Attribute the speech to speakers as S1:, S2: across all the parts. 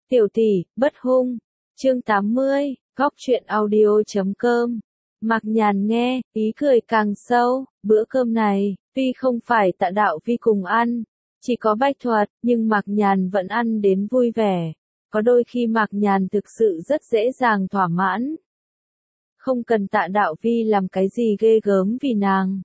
S1: Tiểu tỷ, bất hung. Chương 80, góc truyện audio.com. Mạc Nhàn nghe, ý cười càng sâu, bữa cơm này, tuy không phải Tạ Đạo Vi cùng ăn, chỉ có Bách Thuật, nhưng Mạc Nhàn vẫn ăn đến vui vẻ. Có đôi khi Mạc Nhàn thực sự rất dễ dàng thỏa mãn. Không cần Tạ Đạo Vi làm cái gì ghê gớm vì nàng.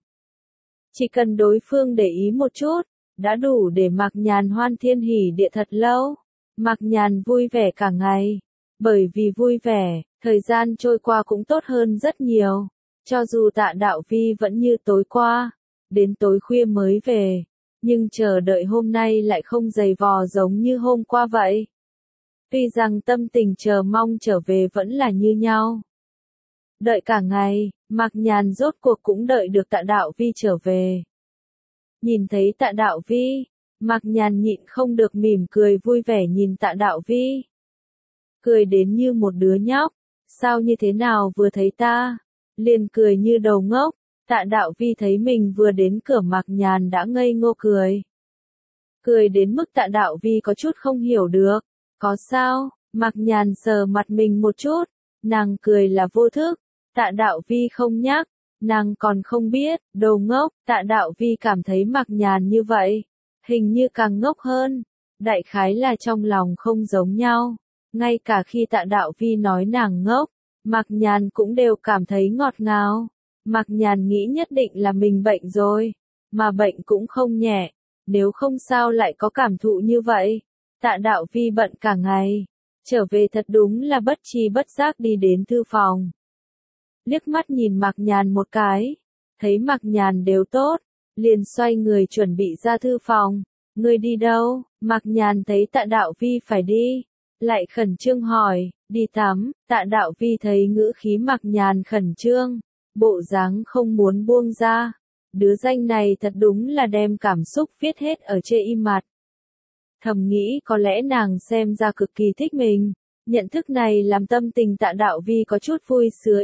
S1: Chỉ cần đối phương để ý một chút, đã đủ để Mạc Nhàn hoan thiên hỉ địa thật lâu. Mạc Nhàn vui vẻ cả ngày. Bởi vì vui vẻ, thời gian trôi qua cũng tốt hơn rất nhiều. Cho dù Tạ Đạo Vi vẫn như tối qua, đến tối khuya mới về, nhưng chờ đợi hôm nay lại không dày vò giống như hôm qua vậy. Tuy rằng tâm tình chờ mong trở về vẫn là như nhau. Đợi cả ngày, Mạc Nhàn rốt cuộc cũng đợi được Tạ Đạo Vi trở về. Nhìn thấy Tạ Đạo Vi, Mạc Nhàn nhịn không được mỉm cười vui vẻ nhìn Tạ Đạo Vi. Cười đến như một đứa nhóc, sao như thế nào vừa thấy ta, liền cười như đầu ngốc. Tạ Đạo Vi thấy mình vừa đến cửa Mạc Nhàn đã ngây ngô cười. Cười đến mức Tạ Đạo Vi có chút không hiểu được, có sao, Mạc Nhàn sờ mặt mình một chút, nàng cười là vô thức, Tạ Đạo Vi không nhắc, nàng còn không biết, đồ ngốc, Tạ Đạo Vi cảm thấy Mạc Nhàn như vậy, hình như càng ngốc hơn, đại khái là trong lòng không giống nhau. Ngay cả khi Tạ Đạo Vi nói nàng ngốc, Mạc Nhàn cũng đều cảm thấy ngọt ngào. Mạc Nhàn nghĩ nhất định là mình bệnh rồi, mà bệnh cũng không nhẹ, nếu không sao lại có cảm thụ như vậy. Tạ Đạo Vi bận cả ngày, trở về thật đúng là bất tri bất giác đi đến thư phòng. Liếc mắt nhìn Mạc Nhàn một cái, thấy Mạc Nhàn đều tốt, liền xoay người chuẩn bị ra thư phòng. Ngươi đi đâu? Mạc Nhàn thấy Tạ Đạo Vi phải đi, lại khẩn trương hỏi, đi tắm. Tạ Đạo Vi thấy ngữ khí Mạc Nhàn khẩn trương, bộ dáng không muốn buông ra. Đứa danh này thật đúng là đem cảm xúc viết hết ở trên y mặt. Thầm nghĩ có lẽ nàng xem ra cực kỳ thích mình. Nhận thức này làm tâm tình Tạ Đạo Vi có chút vui sướng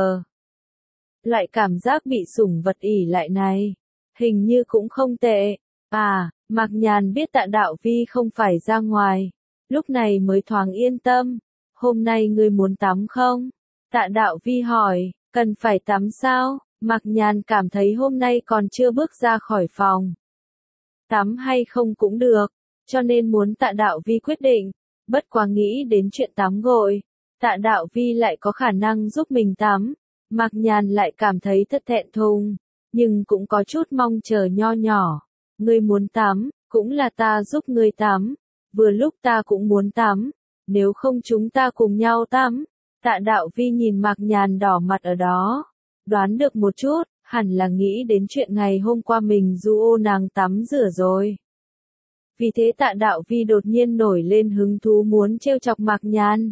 S1: Loại cảm giác bị sủng vật ỷ lại này, hình như cũng không tệ. À, Mạc Nhàn biết Tạ Đạo Vi không phải ra ngoài, lúc này mới thoáng yên tâm. Hôm nay ngươi muốn tắm không? Tạ Đạo Vi hỏi, cần phải tắm sao? Mạc Nhàn cảm thấy hôm nay còn chưa bước ra khỏi phòng. Tắm hay không cũng được, cho nên muốn Tạ Đạo Vi quyết định. Bất quá nghĩ đến chuyện tắm gội, Tạ Đạo Vi lại có khả năng giúp mình tắm. Mạc Nhàn lại cảm thấy thật thẹn thùng, nhưng cũng có chút mong chờ nho nhỏ. Ngươi muốn tắm, cũng là ta giúp ngươi tắm. Vừa lúc ta cũng muốn tắm, nếu không chúng ta cùng nhau tắm. Tạ Đạo Vi nhìn Mạc Nhàn đỏ mặt ở đó, đoán được một chút, hẳn là nghĩ đến chuyện ngày hôm qua mình du ô nàng tắm rửa rồi. Vì thế Tạ Đạo Vi đột nhiên nổi lên hứng thú muốn trêu chọc Mạc Nhàn.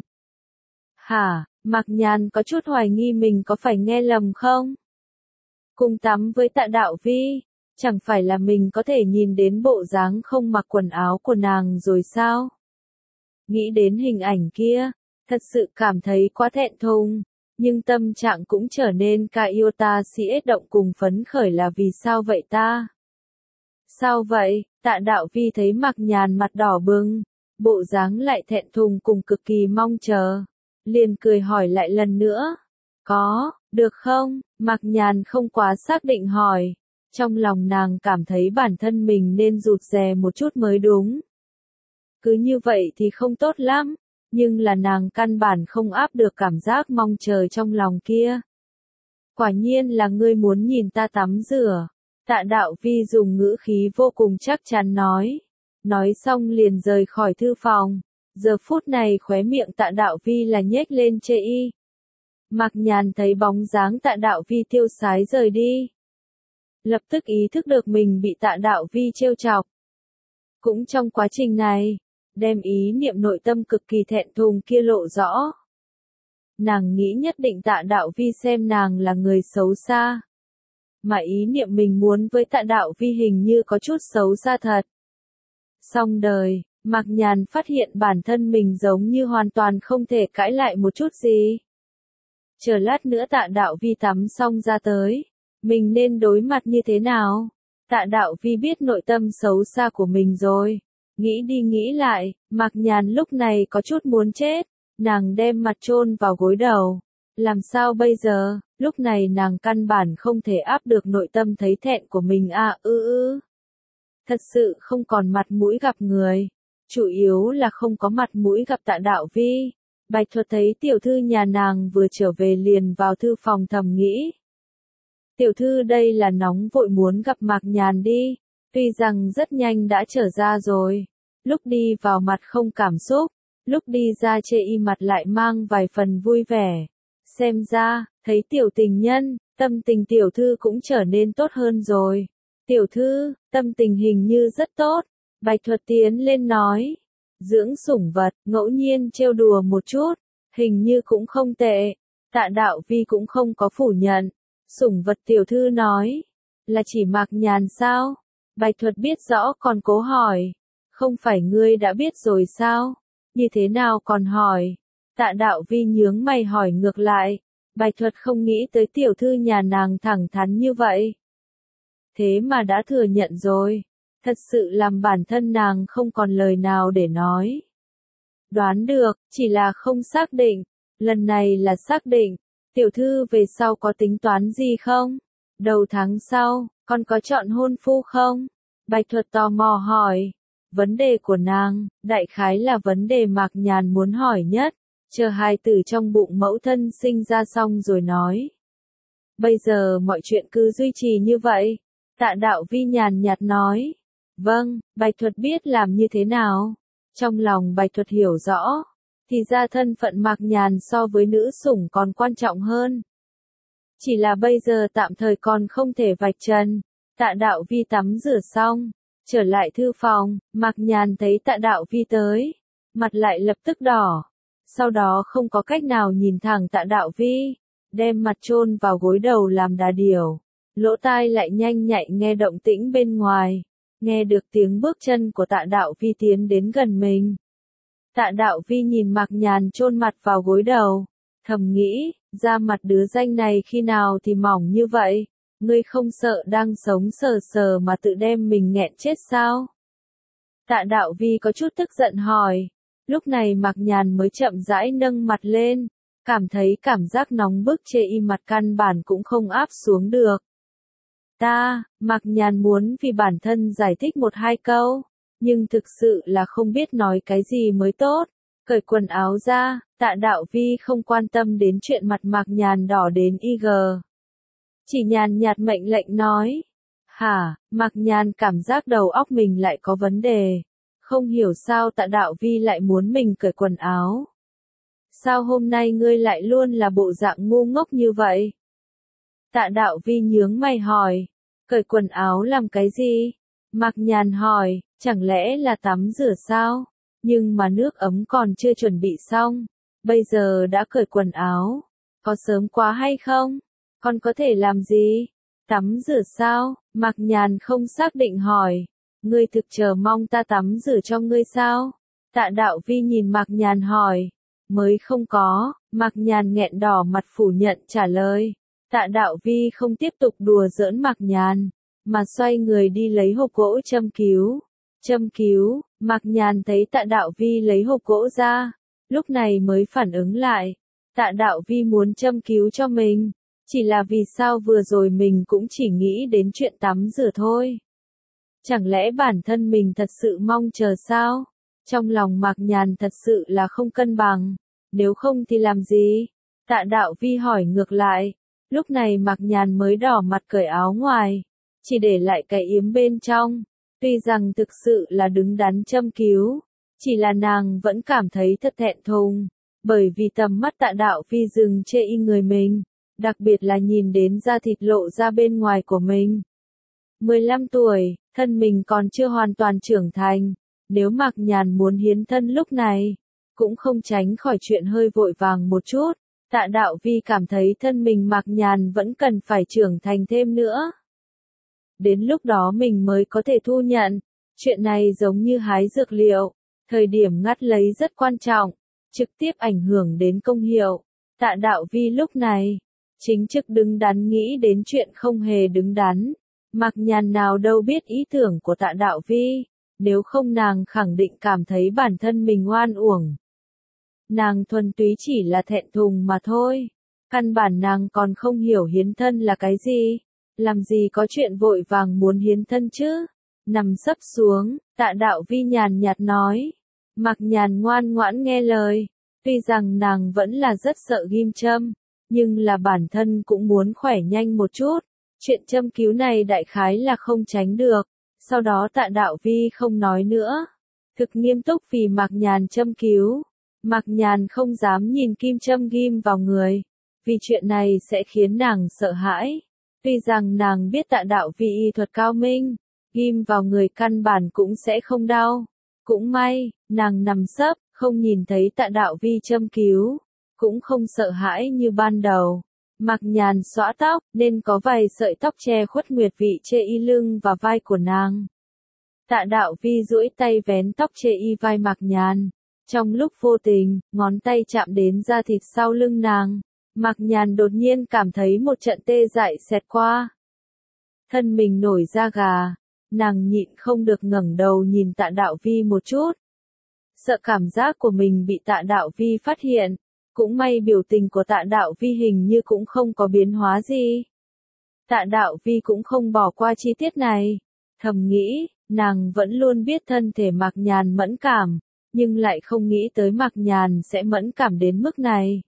S1: Hả, Mạc Nhàn có chút hoài nghi mình có phải nghe lầm không? Cùng tắm với Tạ Đạo Vi, chẳng phải là mình có thể nhìn đến bộ dáng không mặc quần áo của nàng rồi sao? Nghĩ đến hình ảnh kia, thật sự cảm thấy quá thẹn thùng, nhưng tâm trạng cũng trở nên ca yêu ta si động cùng phấn khởi là vì sao vậy ta? Sao vậy? Tạ Đạo Vi thấy Mạc Nhàn mặt đỏ bừng, bộ dáng lại thẹn thùng cùng cực kỳ mong chờ, liền cười hỏi lại lần nữa. Có, được không? Mạc Nhàn không quá xác định hỏi, trong lòng nàng cảm thấy bản thân mình nên rụt rè một chút mới đúng. Cứ như vậy thì không tốt lắm, nhưng là nàng căn bản không áp được cảm giác mong chờ trong lòng kia. Quả nhiên là ngươi muốn nhìn ta tắm rửa. Tạ Đạo Vi dùng ngữ khí vô cùng chắc chắn nói xong liền rời khỏi thư phòng. Giờ phút này khóe miệng Tạ Đạo Vi là nhếch lên chê y. Mạc Nhàn thấy bóng dáng Tạ Đạo Vi tiêu sái rời đi, lập tức ý thức được mình bị Tạ Đạo Vi trêu chọc. Cũng trong quá trình này, đem ý niệm nội tâm cực kỳ thẹn thùng kia lộ rõ. Nàng nghĩ nhất định Tạ Đạo Vi xem nàng là người xấu xa. Mà ý niệm mình muốn với Tạ Đạo Vi hình như có chút xấu xa thật. Xong đời, Mạc Nhàn phát hiện bản thân mình giống như hoàn toàn không thể cãi lại một chút gì. Chờ lát nữa Tạ Đạo Vi tắm xong ra tới, mình nên đối mặt như thế nào? Tạ Đạo Vi biết nội tâm xấu xa của mình rồi, Nghĩ đi nghĩ lại, Mạc Nhàn lúc này có chút muốn chết, nàng đem mặt chôn vào gối đầu. Làm sao bây giờ, lúc này nàng căn bản không thể áp được nội tâm thấy thẹn của mình Thật sự không còn mặt mũi gặp người. Chủ yếu là không có mặt mũi gặp Tạ Đạo Vi. Bạch Thuật thấy tiểu thư nhà nàng vừa trở về liền vào thư phòng thầm nghĩ. Tiểu thư đây là nóng vội muốn gặp Mạc Nhàn đi, tuy rằng rất nhanh đã trở ra rồi. Lúc đi vào mặt không cảm xúc, lúc đi ra chê y mặt lại mang vài phần vui vẻ. Xem ra, thấy tiểu tình nhân, tâm tình tiểu thư cũng trở nên tốt hơn rồi. Tiểu thư, tâm tình hình như rất tốt. Bạch Thuật tiến lên nói. Dưỡng sủng vật, ngẫu nhiên trêu đùa một chút, hình như cũng không tệ. Tạ Đạo Vi cũng không có phủ nhận. Sủng vật tiểu thư nói. Là chỉ Mạc Nhàn sao? Bạch Thuật biết rõ còn cố hỏi. Không phải ngươi đã biết rồi sao? Như thế nào còn hỏi? Tạ Đạo Vi nhướng mày hỏi ngược lại. Bạch Thuật không nghĩ tới tiểu thư nhà nàng thẳng thắn như vậy. Thế mà đã thừa nhận rồi. Thật sự làm bản thân nàng không còn lời nào để nói. Đoán được, chỉ là không xác định. Lần này là xác định. Tiểu thư về sau có tính toán gì không? Đầu tháng sau, con có chọn hôn phu không? Bạch Thuật tò mò hỏi. Vấn đề của nàng, đại khái là vấn đề Mạc Nhàn muốn hỏi nhất. Chờ hài tử trong bụng mẫu thân sinh ra xong rồi nói. Bây giờ mọi chuyện cứ duy trì như vậy. Tạ Đạo Vi nhàn nhạt nói. Vâng, Bạch Thuật biết làm như thế nào. Trong lòng Bạch Thuật hiểu rõ. Thì ra thân phận Mạc Nhàn so với nữ sủng còn quan trọng hơn. Chỉ là bây giờ tạm thời còn không thể vạch trần. Tạ Đạo Vi tắm rửa xong. Trở lại thư phòng, Mạc Nhàn thấy Tạ Đạo Vi tới. Mặt lại lập tức đỏ. Sau đó không có cách nào nhìn thẳng Tạ Đạo Vi. Đem mặt chôn vào gối đầu làm đà điểu. Lỗ tai lại nhanh nhạy nghe động tĩnh bên ngoài. Nghe được tiếng bước chân của Tạ Đạo Vi tiến đến gần mình. Tạ Đạo Vi nhìn Mạc Nhàn chôn mặt vào gối đầu. Thầm nghĩ, da mặt đứa danh này khi nào thì mỏng như vậy. Ngươi không sợ đang sống sờ sờ mà tự đem mình nghẹn chết sao? Tạ Đạo Vi có chút tức giận hỏi. Lúc này Mạc Nhàn mới chậm rãi nâng mặt lên. Cảm thấy cảm giác nóng bức chê y mặt căn bản cũng không áp xuống được. Mạc Nhàn muốn vì bản thân giải thích một hai câu, nhưng thực sự là không biết nói cái gì mới tốt. Cởi quần áo ra, Tạ Đạo Vi không quan tâm đến chuyện mặt Mạc Nhàn đỏ đến IG. Chỉ nhàn nhạt mệnh lệnh nói. Hả, Mạc Nhàn cảm giác đầu óc mình lại có vấn đề. Không hiểu sao Tạ Đạo Vi lại muốn mình cởi quần áo. Sao hôm nay ngươi lại luôn là bộ dạng ngu ngốc như vậy? Tạ Đạo Vi nhướng mày hỏi. Cởi quần áo làm cái gì? Mạc Nhàn hỏi, chẳng lẽ là tắm rửa sao? Nhưng mà nước ấm còn chưa chuẩn bị xong. Bây giờ đã cởi quần áo. Có sớm quá hay không? Con có thể làm gì? Tắm rửa sao? Mạc Nhàn không xác định hỏi. Ngươi thực chờ mong ta tắm rửa cho ngươi sao? Tạ Đạo Vi nhìn Mạc Nhàn hỏi. Mới không có. Mạc Nhàn nghẹn đỏ mặt phủ nhận trả lời. Tạ Đạo Vi không tiếp tục đùa giỡn Mạc Nhàn, mà xoay người đi lấy hộp gỗ châm cứu. Châm cứu, Mạc Nhàn thấy Tạ Đạo Vi lấy hộp gỗ ra, lúc này mới phản ứng lại. Tạ Đạo Vi muốn châm cứu cho mình, chỉ là vì sao vừa rồi mình cũng chỉ nghĩ đến chuyện tắm rửa thôi. Chẳng lẽ bản thân mình thật sự mong chờ sao? Trong lòng Mạc Nhàn thật sự là không cân bằng, nếu không thì làm gì? Tạ Đạo Vi hỏi ngược lại. Lúc này Mạc Nhàn mới đỏ mặt cởi áo ngoài, chỉ để lại cái yếm bên trong. Tuy rằng thực sự là đứng đắn châm cứu, chỉ là nàng vẫn cảm thấy thật thẹn thùng, bởi vì tầm mắt Tạ Đạo Vi dừng chê y người mình, đặc biệt là nhìn đến da thịt lộ ra bên ngoài của mình. 15 tuổi, thân mình còn chưa hoàn toàn trưởng thành, nếu Mạc Nhàn muốn hiến thân lúc này, cũng không tránh khỏi chuyện hơi vội vàng một chút. Tạ Đạo Vi cảm thấy thân mình Mạc Nhàn vẫn cần phải trưởng thành thêm nữa. Đến lúc đó mình mới có thể thu nhận. Chuyện này giống như hái dược liệu. Thời điểm ngắt lấy rất quan trọng. Trực tiếp ảnh hưởng đến công hiệu. Tạ Đạo Vi lúc này. Chính trực đứng đắn nghĩ đến chuyện không hề đứng đắn. Mạc Nhàn nào đâu biết ý tưởng của Tạ Đạo Vi. nếu không nàng khẳng định cảm thấy bản thân mình oan uổng. Nàng thuần túy chỉ là thẹn thùng mà thôi. Căn bản nàng còn không hiểu hiến thân là cái gì. Làm gì có chuyện vội vàng muốn hiến thân chứ. Nằm sấp xuống, Tạ Đạo Vi nhàn nhạt nói. Mạc Nhàn ngoan ngoãn nghe lời. Tuy rằng nàng vẫn là rất sợ ghim châm, nhưng là bản thân cũng muốn khỏe nhanh một chút. Chuyện châm cứu này đại khái là không tránh được. Sau đó Tạ Đạo Vi không nói nữa. Thực nghiêm túc vì Mạc Nhàn châm cứu. Mạc Nhàn không dám nhìn kim châm ghim vào người. Vì chuyện này sẽ khiến nàng sợ hãi. Tuy rằng nàng biết Tạ Đạo Vi y thuật cao minh, ghim vào người căn bản cũng sẽ không đau. Cũng may, nàng nằm sấp, không nhìn thấy Tạ Đạo Vi châm cứu. Cũng không sợ hãi như ban đầu. Mạc Nhàn xõa tóc, nên có vài sợi tóc che khuất nguyệt vị chê y lưng và vai của nàng. Tạ Đạo Vi duỗi tay vén tóc chê y vai Mạc Nhàn. Trong lúc vô tình, ngón tay chạm đến da thịt sau lưng nàng. Mạc Nhàn đột nhiên cảm thấy một trận tê dại xẹt qua. Thân mình nổi da gà. Nàng nhịn không được ngẩng đầu nhìn Tạ Đạo Vi một chút. Sợ cảm giác của mình bị Tạ Đạo Vi phát hiện. Cũng may biểu tình của Tạ Đạo Vi hình như cũng không có biến hóa gì. Tạ Đạo Vi cũng không bỏ qua chi tiết này. Thầm nghĩ, nàng vẫn luôn biết thân thể Mạc Nhàn mẫn cảm, nhưng lại không nghĩ tới Mạc Nhàn sẽ mẫn cảm đến mức này.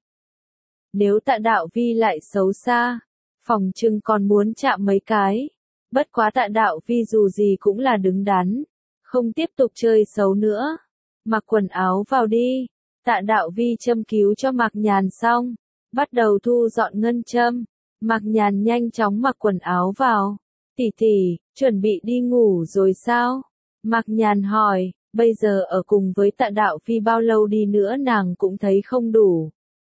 S1: Nếu Tạ Đạo Vi lại xấu xa, phòng trưng còn muốn chạm mấy cái. Bất quá Tạ Đạo Vi dù gì cũng là đứng đắn, không tiếp tục chơi xấu nữa. Mặc quần áo vào đi. Tạ Đạo Vi châm cứu cho Mạc Nhàn xong, bắt đầu thu dọn ngân châm. Mạc Nhàn nhanh chóng mặc quần áo vào. Tỷ tỷ, chuẩn bị đi ngủ rồi sao? Mạc Nhàn hỏi, bây giờ ở cùng với Tạ Đạo Vi bao lâu đi nữa nàng cũng thấy không đủ.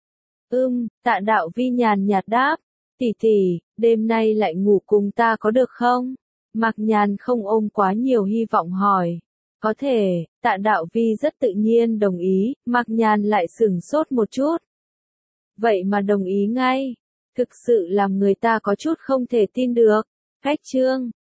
S1: Tạ Đạo Vi nhàn nhạt đáp, tỷ tỷ, đêm nay lại ngủ cùng ta có được không? Mạc Nhàn không ôm quá nhiều hy vọng hỏi. Có thể, Tạ Đạo Vi rất tự nhiên đồng ý, Mạc Nhàn lại sửng sốt một chút. Vậy mà đồng ý ngay, thực sự làm người ta có chút không thể tin được. Khách chương